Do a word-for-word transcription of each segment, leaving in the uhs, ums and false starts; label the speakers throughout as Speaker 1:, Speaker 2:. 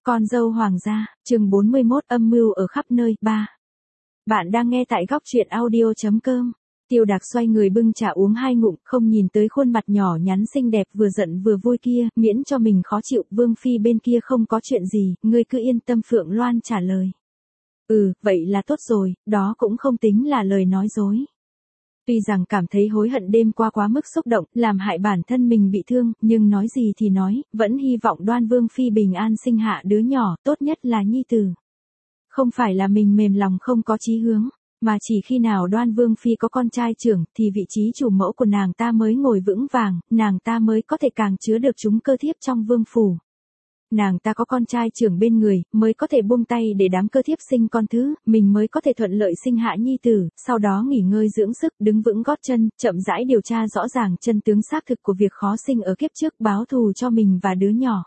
Speaker 1: Con dâu hoàng gia, chương bốn mươi mốt âm mưu ở khắp nơi, ba. Bạn đang nghe tại góc truyện audio chấm com. Tiêu Đạc xoay người bưng trà uống hai ngụm, không nhìn tới khuôn mặt nhỏ nhắn xinh đẹp vừa giận vừa vui kia, miễn cho mình khó chịu. Vương phi bên kia không có chuyện gì, ngươi cứ yên tâm. Phượng Loan trả lời. Ừ, vậy là tốt rồi, đó cũng không tính là lời nói dối. Tuy rằng cảm thấy hối hận đêm qua quá mức xúc động, làm hại bản thân mình bị thương, nhưng nói gì thì nói, vẫn hy vọng Đoan Vương phi bình an sinh hạ đứa nhỏ, tốt nhất là nhi tử. Không phải là mình mềm lòng không có chí hướng, mà chỉ khi nào Đoan Vương phi có con trai trưởng, thì vị trí chủ mẫu của nàng ta mới ngồi vững vàng, nàng ta mới có thể càng chứa được chúng cơ thiếp trong vương phủ. Nàng ta có con trai trưởng bên người, mới có thể buông tay để đám cơ thiếp sinh con thứ, mình mới có thể thuận lợi sinh hạ nhi tử, sau đó nghỉ ngơi dưỡng sức, đứng vững gót chân, chậm rãi điều tra rõ ràng chân tướng xác thực của việc khó sinh ở kiếp trước, báo thù cho mình và đứa nhỏ.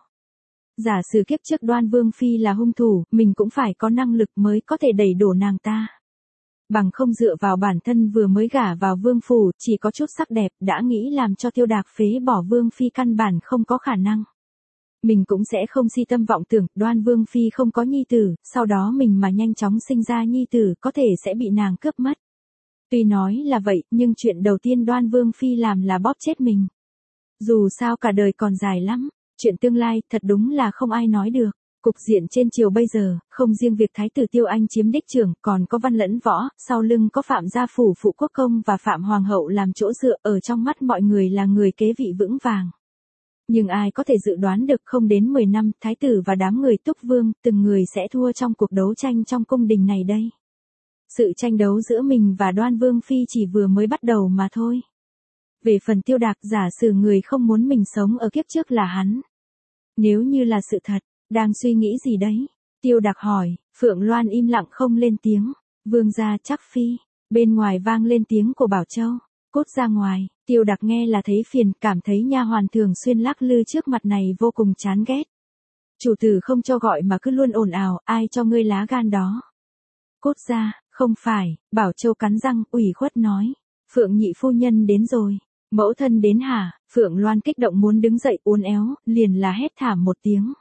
Speaker 1: Giả sử kiếp trước Đoan Vương phi là hung thủ, mình cũng phải có năng lực mới có thể đẩy đổ nàng ta. Bằng không dựa vào bản thân vừa mới gả vào vương phủ, chỉ có chút sắc đẹp, đã nghĩ làm cho Tiêu Đạc phế bỏ Vương phi căn bản không có khả năng. Mình cũng sẽ không si tâm vọng tưởng, Đoan Vương phi không có nhi tử, sau đó mình mà nhanh chóng sinh ra nhi tử, có thể sẽ bị nàng cướp mất. Tuy nói là vậy, nhưng chuyện đầu tiên Đoan Vương phi làm là bóp chết mình. Dù sao cả đời còn dài lắm, chuyện tương lai, thật đúng là không ai nói được. Cục diện trên triều bây giờ, không riêng việc Thái tử Tiêu Anh chiếm đích trưởng, còn có Văn Lẫn Võ, sau lưng có Phạm gia phủ phụ quốc công và Phạm Hoàng hậu làm chỗ dựa, ở trong mắt mọi người là người kế vị vững vàng. Nhưng ai có thể dự đoán được không đến mười năm, Thái tử và đám người Túc Vương, từng người sẽ thua trong cuộc đấu tranh trong cung đình này đây. Sự tranh đấu giữa mình và Đoan Vương phi chỉ vừa mới bắt đầu mà thôi. Về phần Tiêu Đạc, giả sử người không muốn mình sống ở kiếp trước là hắn. Nếu như là sự thật, đang suy nghĩ gì đấy? Tiêu Đạc hỏi. Phượng Loan im lặng không lên tiếng. Vương gia chắc phi. Bên ngoài vang lên tiếng của Bảo Châu. Cút ra ngoài. Tiêu Đạc nghe là thấy phiền, cảm thấy nha hoàn thường xuyên lắc lư trước mặt này vô cùng chán ghét. Chủ tử không cho gọi mà cứ luôn ồn ào, ai cho ngươi lá gan đó? Cút ra. Không phải. Bảo Châu cắn răng, ủy khuất nói. Phượng nhị phu nhân đến rồi. Mẫu thân đến hả? Phượng Loan kích động muốn đứng dậy uốn éo, liền là hét thảm một tiếng.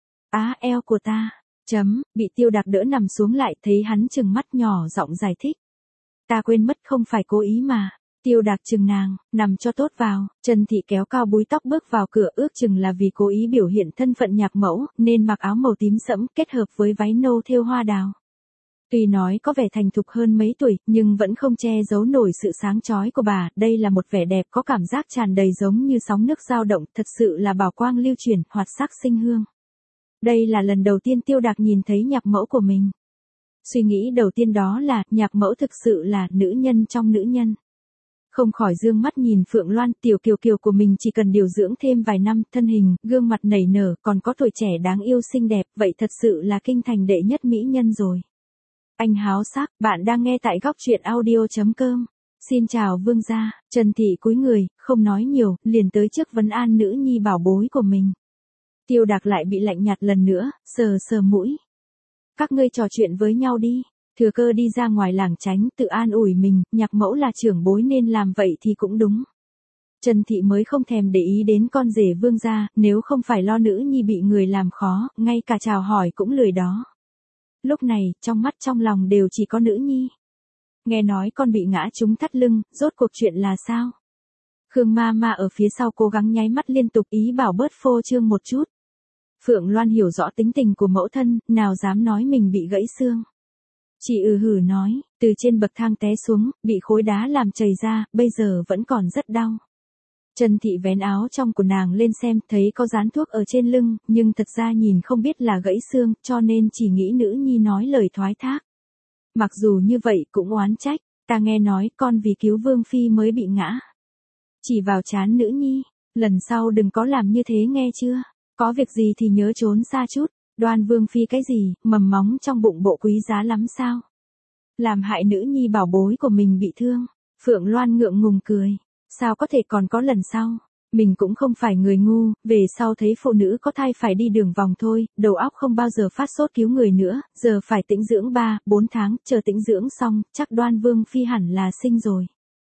Speaker 1: Á eo của ta. Chấm, bị Tiêu Đạc đỡ nằm xuống lại, thấy hắn trừng mắt nhỏ giọng giải thích. Ta quên mất không phải cố ý mà. Tiêu Đạc chừng nàng, nằm cho tốt vào. Trần Thị kéo cao búi tóc bước vào cửa, ước chừng là vì cố ý biểu hiện thân phận nhạc mẫu, nên mặc áo màu tím sẫm kết hợp với váy nâu thêu hoa đào. Tuy nói có vẻ thành thục hơn mấy tuổi, nhưng vẫn không che giấu nổi sự sáng chói của bà, đây là một vẻ đẹp có cảm giác tràn đầy giống như sóng nước dao động, thật sự là bảo quang lưu chuyển, hoạt sắc sinh hương. Đây là lần đầu tiên Tiêu Đạc nhìn thấy nhạc mẫu của mình. Suy nghĩ đầu tiên đó là, nhạc mẫu thực sự là nữ nhân trong nữ nhân. Không khỏi dương mắt nhìn Phượng Loan, tiểu kiều kiều của mình chỉ cần điều dưỡng thêm vài năm, thân hình, gương mặt nảy nở, còn có tuổi trẻ đáng yêu xinh đẹp, vậy thật sự là kinh thành đệ nhất mỹ nhân rồi. Anh háo sắc, bạn đang nghe tại góc truyện audio chấm com. Xin chào vương gia. Trần Thị cúi người, không nói nhiều, liền tới trước vấn an nữ nhi bảo bối của mình. Tiêu Đạc lại bị lạnh nhạt lần nữa, sờ sờ mũi. Các ngươi trò chuyện với nhau đi. Thừa cơ đi ra ngoài làng tránh, tự an ủi mình, nhạc mẫu là trưởng bối nên làm vậy thì cũng đúng. Trần Thị mới không thèm để ý đến con rể vương gia, nếu không phải lo nữ nhi bị người làm khó, ngay cả chào hỏi cũng lười đó. Lúc này, trong mắt trong lòng đều chỉ có nữ nhi. Nghe nói con bị ngã trúng thắt lưng, rốt cuộc chuyện là sao? Khương ma ma ở phía sau cố gắng nháy mắt liên tục ý bảo bớt phô trương một chút. Phượng Loan hiểu rõ tính tình của mẫu thân, nào dám nói mình bị gãy xương. Chỉ ừ hử nói, từ trên bậc thang té xuống, bị khối đá làm chảy ra, bây giờ vẫn còn rất đau. Trần Thị vén áo trong của nàng lên xem, thấy có dán thuốc ở trên lưng, nhưng thật ra nhìn không biết là gãy xương, cho nên chỉ nghĩ nữ nhi nói lời thoái thác. Mặc dù như vậy cũng oán trách, ta nghe nói con vì cứu Vương phi mới bị ngã. Chỉ vào trán nữ nhi, lần sau đừng có làm như thế nghe chưa, có việc gì thì nhớ trốn xa chút. Đoan Vương phi cái gì, mầm móng trong bụng bộ quý giá lắm sao? Làm hại nữ nhi bảo bối của mình bị thương. Phượng Loan ngượng ngùng cười. Sao có thể còn có lần sau? Mình cũng không phải người ngu, về sau thấy phụ nữ có thai phải đi đường vòng thôi, đầu óc không bao giờ phát sốt cứu người nữa, giờ phải tĩnh dưỡng ba, bốn tháng, chờ tĩnh dưỡng xong, chắc Đoan Vương phi hẳn là sinh rồi.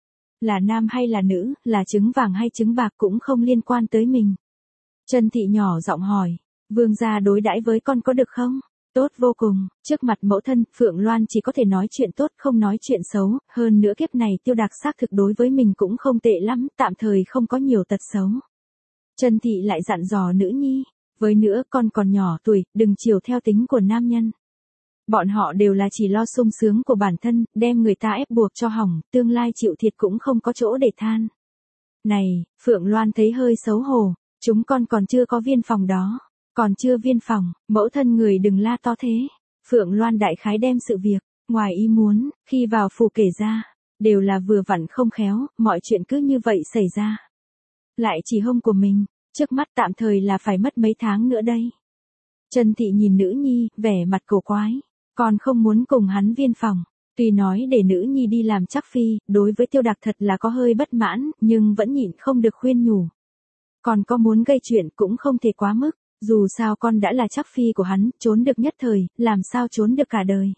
Speaker 1: Là nam hay là nữ, là trứng vàng hay trứng bạc cũng không liên quan tới mình. Trần Thị nhỏ giọng hỏi. Vương gia đối đãi với con có được không? Tốt vô cùng, trước mặt mẫu thân, Phượng Loan chỉ có thể nói chuyện tốt không nói chuyện xấu, hơn nữa kiếp này Tiêu Đạc xác thực đối với mình cũng không tệ lắm, tạm thời không có nhiều tật xấu. Trần Thị lại dặn dò nữ nhi, với nữa con còn nhỏ tuổi, đừng chiều theo tính của nam nhân. Bọn họ đều là chỉ lo sung sướng của bản thân, đem người ta ép buộc cho hỏng, tương lai chịu thiệt cũng không có chỗ để than. Này, Phượng Loan thấy hơi xấu hổ, chúng con còn chưa có viên phòng đó. Còn chưa viên phòng, mẫu thân người đừng la to thế. Phượng Loan đại khái đem sự việc, ngoài ý muốn, khi vào phủ kể ra, đều là vừa vặn không khéo, mọi chuyện cứ như vậy xảy ra. Lại chỉ hông của mình, trước mắt tạm thời là phải mất mấy tháng nữa đây. Trần Thị nhìn nữ nhi, vẻ mặt cổ quái, còn không muốn cùng hắn viên phòng. Tuy nói để nữ nhi đi làm chắc phi, đối với Tiêu Đạc thật là có hơi bất mãn, nhưng vẫn nhịn không được khuyên nhủ. Còn có muốn gây chuyện cũng không thể quá mức. Dù sao con đã là chắc phi của hắn, trốn được nhất thời, làm sao trốn được cả đời.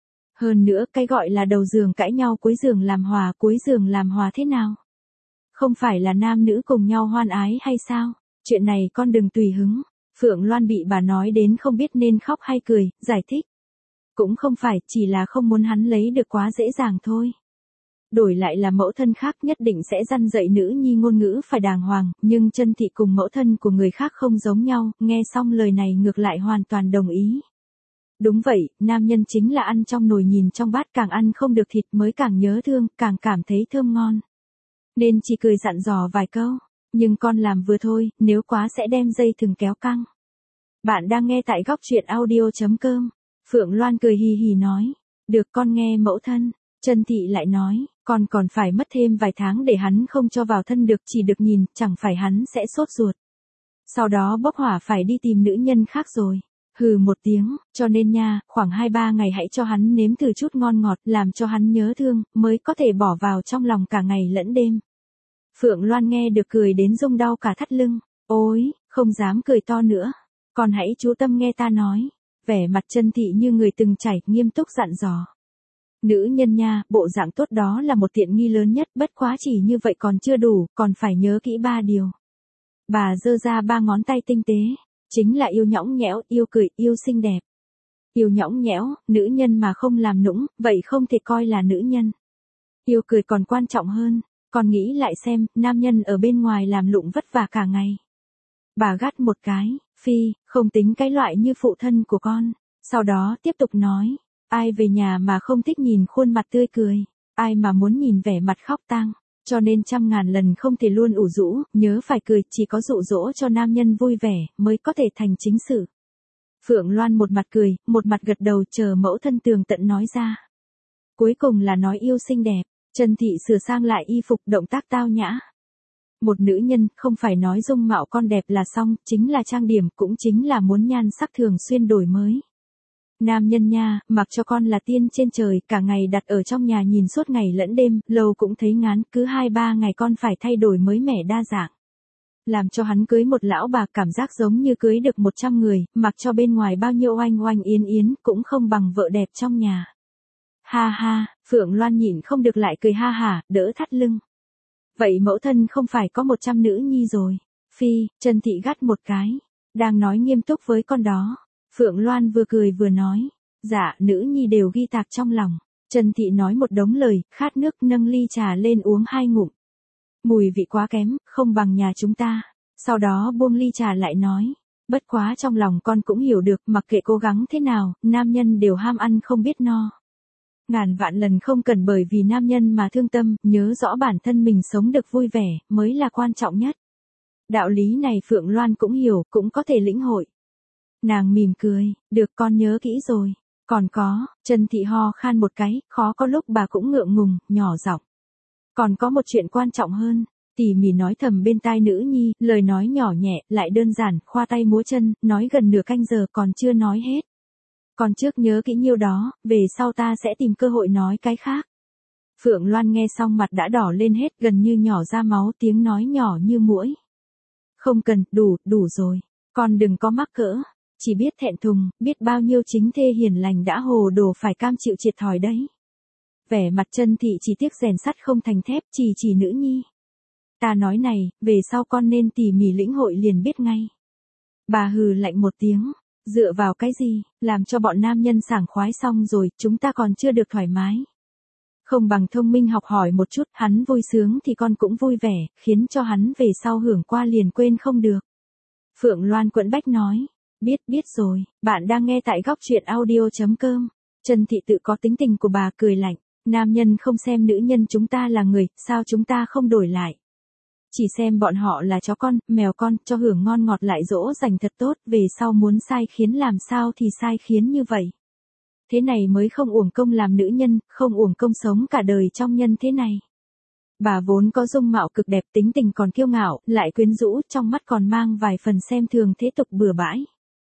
Speaker 1: Hơn nữa, cái gọi là đầu giường cãi nhau cuối giường làm hòa, cuối giường làm hòa thế nào? Không phải là nam nữ cùng nhau hoan ái hay sao? Chuyện này con đừng tùy hứng. Phượng Loan bị bà nói đến không biết nên khóc hay cười, giải thích. Cũng không phải, chỉ là không muốn hắn lấy được quá dễ dàng thôi. Đổi lại là mẫu thân khác nhất định sẽ răn dạy nữ nhi ngôn ngữ phải đàng hoàng, nhưng Trân Thị cùng mẫu thân của người khác không giống nhau, nghe xong lời này ngược lại hoàn toàn đồng ý. Đúng vậy, nam nhân chính là ăn trong nồi nhìn trong bát, càng ăn không được thịt mới càng nhớ thương, càng cảm thấy thơm ngon. Nên chỉ cười dặn dò vài câu, nhưng con làm vừa thôi, nếu quá sẽ đem dây thừng kéo căng. Bạn đang nghe tại góc truyện audio chấm com. Phượng Loan cười hì hì nói, được con nghe mẫu thân. Trân Thị lại nói, con còn phải mất thêm vài tháng để hắn không cho vào thân được, chỉ được nhìn, chẳng phải hắn sẽ sốt ruột. Sau đó bốc hỏa phải đi tìm nữ nhân khác rồi. Hừ một tiếng, cho nên nha, khoảng hai ba ngày hãy cho hắn nếm thử chút ngon ngọt, làm cho hắn nhớ thương, mới có thể bỏ vào trong lòng cả ngày lẫn đêm. Phượng Loan nghe được cười đến rung đau cả thắt lưng, ôi, không dám cười to nữa. Con hãy chú tâm nghe ta nói. Vẻ mặt Trân Thị như người từng trải, nghiêm túc dặn dò. Nữ nhân nha, bộ dạng tốt đó là một tiện nghi lớn nhất, bất quá chỉ như vậy còn chưa đủ, còn phải nhớ kỹ ba điều. Bà giơ ra ba ngón tay tinh tế, chính là yêu nhõng nhẽo, yêu cười, yêu xinh đẹp. Yêu nhõng nhẽo, nữ nhân mà không làm nũng, vậy không thể coi là nữ nhân. Yêu cười còn quan trọng hơn, còn nghĩ lại xem, nam nhân ở bên ngoài làm lụng vất vả cả ngày. Bà gắt một cái, phi, không tính cái loại như phụ thân của con, sau đó tiếp tục nói. Ai về nhà mà không thích nhìn khuôn mặt tươi cười, ai mà muốn nhìn vẻ mặt khóc tang, cho nên trăm ngàn lần không thể luôn ủ rũ, nhớ phải cười, chỉ có dụ dỗ cho nam nhân vui vẻ, mới có thể thành chính sự. Phượng Loan một mặt cười, một mặt gật đầu chờ mẫu thân tường tận nói ra. Cuối cùng là nói yêu xinh đẹp, Trân Thị sửa sang lại y phục, động tác tao nhã. Một nữ nhân, không phải nói dung mạo con đẹp là xong, chính là trang điểm, cũng chính là muốn nhan sắc thường xuyên đổi mới. Nam nhân nha, mặc cho con là tiên trên trời, cả ngày đặt ở trong nhà nhìn suốt ngày lẫn đêm, lâu cũng thấy ngán, cứ hai ba ngày con phải thay đổi mới mẻ đa dạng. Làm cho hắn cưới một lão bà cảm giác giống như cưới được một trăm người, mặc cho bên ngoài bao nhiêu oanh oanh yến yến, cũng không bằng vợ đẹp trong nhà. Ha ha, Phượng Loan nhịn không được lại cười ha hả, đỡ thắt lưng. Vậy mẫu thân không phải có một trăm nữ nhi rồi. Phi, Trân Thị gắt một cái, đang nói nghiêm túc với con đó. Phượng Loan vừa cười vừa nói, dạ, nữ nhi đều ghi tạc trong lòng. Trân Thị nói một đống lời, khát nước nâng ly trà lên uống hai ngụm. Mùi vị quá kém, không bằng nhà chúng ta. Sau đó buông ly trà lại nói, bất quá trong lòng con cũng hiểu được, mặc kệ cố gắng thế nào, nam nhân đều ham ăn không biết no. Ngàn vạn lần không cần bởi vì nam nhân mà thương tâm, nhớ rõ bản thân mình sống được vui vẻ, mới là quan trọng nhất. Đạo lý này Phượng Loan cũng hiểu, cũng có thể lĩnh hội. Nàng mỉm cười, được con nhớ kỹ rồi. Còn có, Trân Thị ho khan một cái, khó có lúc bà cũng ngượng ngùng, nhỏ giọng. Còn có một chuyện quan trọng hơn, tỉ mỉ nói thầm bên tai nữ nhi, lời nói nhỏ nhẹ, lại đơn giản, khoa tay múa chân, nói gần nửa canh giờ còn chưa nói hết. Còn trước nhớ kỹ nhiêu đó, về sau ta sẽ tìm cơ hội nói cái khác. Phượng Loan nghe xong mặt đã đỏ lên hết, gần như nhỏ ra máu, tiếng nói nhỏ như muỗi. Không cần, đủ, đủ rồi. Con đừng có mắc cỡ. Chỉ biết thẹn thùng, biết bao nhiêu chính thê hiền lành đã hồ đồ phải cam chịu thiệt thòi đấy. Vẻ mặt Trân Thị chỉ tiếc rèn sắt không thành thép, chỉ chỉ nữ nhi. Ta nói này, về sau con nên tỉ mỉ lĩnh hội liền biết ngay. Bà hừ lạnh một tiếng. Dựa vào cái gì, làm cho bọn nam nhân sảng khoái xong rồi, chúng ta còn chưa được thoải mái. Không bằng thông minh học hỏi một chút, hắn vui sướng thì con cũng vui vẻ, khiến cho hắn về sau hưởng qua liền quên không được. Phượng Loan quẫn bách nói. Biết, biết rồi, bạn đang nghe tại góc truyện audio.com. Trần Thị tự có tính tình của bà cười lạnh. Nam nhân không xem nữ nhân chúng ta là người, sao chúng ta không đổi lại. Chỉ xem bọn họ là chó con, mèo con, cho hưởng ngon ngọt lại dỗ dành thật tốt, về sau muốn sai khiến làm sao thì sai khiến như vậy. Thế này mới không uổng công làm nữ nhân, không uổng công sống cả đời trong nhân thế này. Bà vốn có dung mạo cực đẹp, tính tình còn kiêu ngạo, lại quyến rũ, trong mắt còn mang vài phần xem thường thế tục bừa bãi.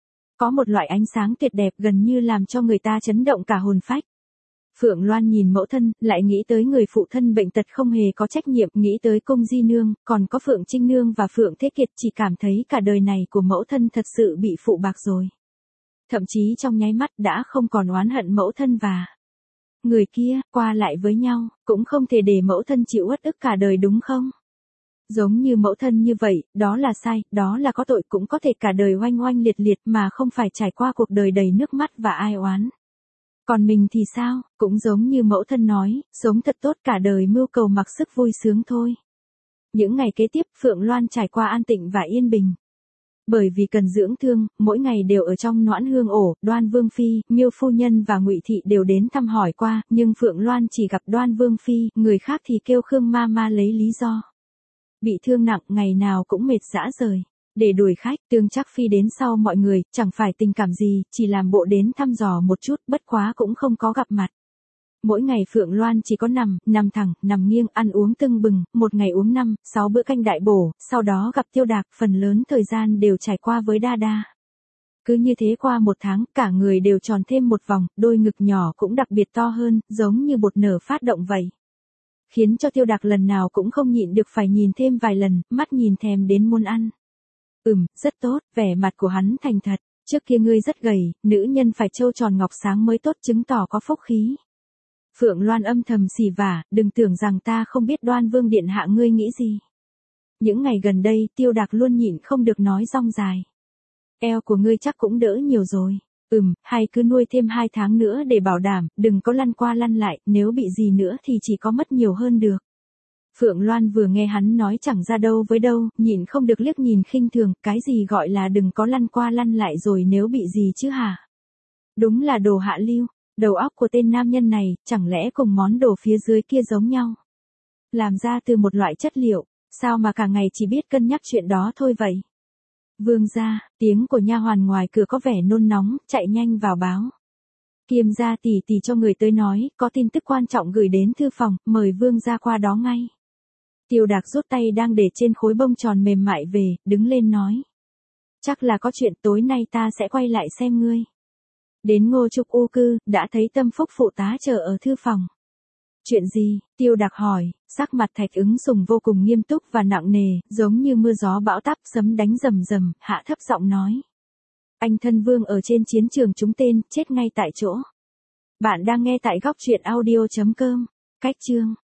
Speaker 1: Có một loại ánh sáng tuyệt đẹp gần như làm cho người ta chấn động cả hồn phách. Phượng Loan nhìn mẫu thân, lại nghĩ tới người phụ thân bệnh tật không hề có trách nhiệm, nghĩ tới Cung Di Nương, còn có Phượng Trinh Nương và Phượng Thế Kiệt, chỉ cảm thấy cả đời này của mẫu thân thật sự bị phụ bạc rồi. Thậm chí trong nháy mắt đã không còn oán hận mẫu thân và người kia, qua lại với nhau, cũng không thể để mẫu thân chịu uất ức cả đời đúng không? Giống như mẫu thân như vậy, đó là sai, đó là có tội, cũng có thể cả đời oanh oanh liệt liệt mà không phải trải qua cuộc đời đầy nước mắt và ai oán. Còn mình thì sao, cũng giống như mẫu thân nói, sống thật tốt cả đời mưu cầu mặc sức vui sướng thôi. Những ngày kế tiếp, Phượng Loan trải qua an tịnh và yên bình. Bởi vì cần dưỡng thương, mỗi ngày đều ở trong Noãn Hương ổ, Đoan Vương Phi, Miêu Phu Nhân và Ngụy Thị đều đến thăm hỏi qua, nhưng Phượng Loan chỉ gặp Đoan Vương Phi, người khác thì kêu Khương Ma Ma lấy lý do. Bị thương nặng, ngày nào cũng mệt rã rời. Để đuổi khách, Tương Trác Phi đến sau mọi người, chẳng phải tình cảm gì, chỉ làm bộ đến thăm dò một chút, bất quá cũng không có gặp mặt. Mỗi ngày Phượng Loan chỉ có nằm, nằm thẳng, nằm nghiêng, ăn uống tưng bừng, một ngày uống năm, sáu bữa canh đại bổ, sau đó gặp Tiêu Đạc, phần lớn thời gian đều trải qua với Đa Đa. Cứ như thế qua một tháng, cả người đều tròn thêm một vòng, đôi ngực nhỏ cũng đặc biệt to hơn, giống như bột nở phát động vậy. Khiến cho Tiêu Đạc lần nào cũng không nhịn được phải nhìn thêm vài lần, mắt nhìn thèm đến muốn ăn. Ừm, rất tốt, vẻ mặt của hắn thành thật, trước kia ngươi rất gầy, nữ nhân phải trâu tròn ngọc sáng mới tốt, chứng tỏ có phúc khí. Phượng Loan âm thầm xì vả, đừng tưởng rằng ta không biết Đoan Vương điện hạ ngươi nghĩ gì. Những ngày gần đây, Tiêu Đạc luôn nhịn không được nói rong dài. Eo của ngươi chắc cũng đỡ nhiều rồi. Ừm, hay cứ nuôi thêm hai tháng nữa để bảo đảm, đừng có lăn qua lăn lại, nếu bị gì nữa thì chỉ có mất nhiều hơn được. Phượng Loan vừa nghe hắn nói chẳng ra đâu với đâu, nhìn không được liếc nhìn khinh thường, cái gì gọi là đừng có lăn qua lăn lại rồi nếu bị gì chứ hả? Đúng là đồ hạ lưu, đầu óc của tên nam nhân này, chẳng lẽ cùng món đồ phía dưới kia giống nhau? Làm ra từ một loại chất liệu, sao mà cả ngày chỉ biết cân nhắc chuyện đó thôi vậy? Vương gia, tiếng của nha hoàn ngoài cửa có vẻ nôn nóng, chạy nhanh vào báo. Kiêm gia tỷ tỷ cho người tới nói, có tin tức quan trọng gửi đến thư phòng, mời vương gia qua đó ngay. Tiêu Đạc rút tay đang để trên khối bông tròn mềm mại về, đứng lên nói. Chắc là có chuyện, tối nay ta sẽ quay lại xem ngươi. Đến Ngô Trục U cư, đã thấy Tâm Phúc phụ tá chờ ở thư phòng. Chuyện gì? Tiêu Đạc hỏi, sắc mặt Thạch Ứng Sùng vô cùng nghiêm túc và nặng nề, giống như mưa gió bão táp, sấm đánh rầm rầm, hạ thấp giọng nói. Anh thân vương ở trên chiến trường trúng tên, chết ngay tại chỗ. Bạn đang nghe tại góc truyện audio chấm com. Cách chương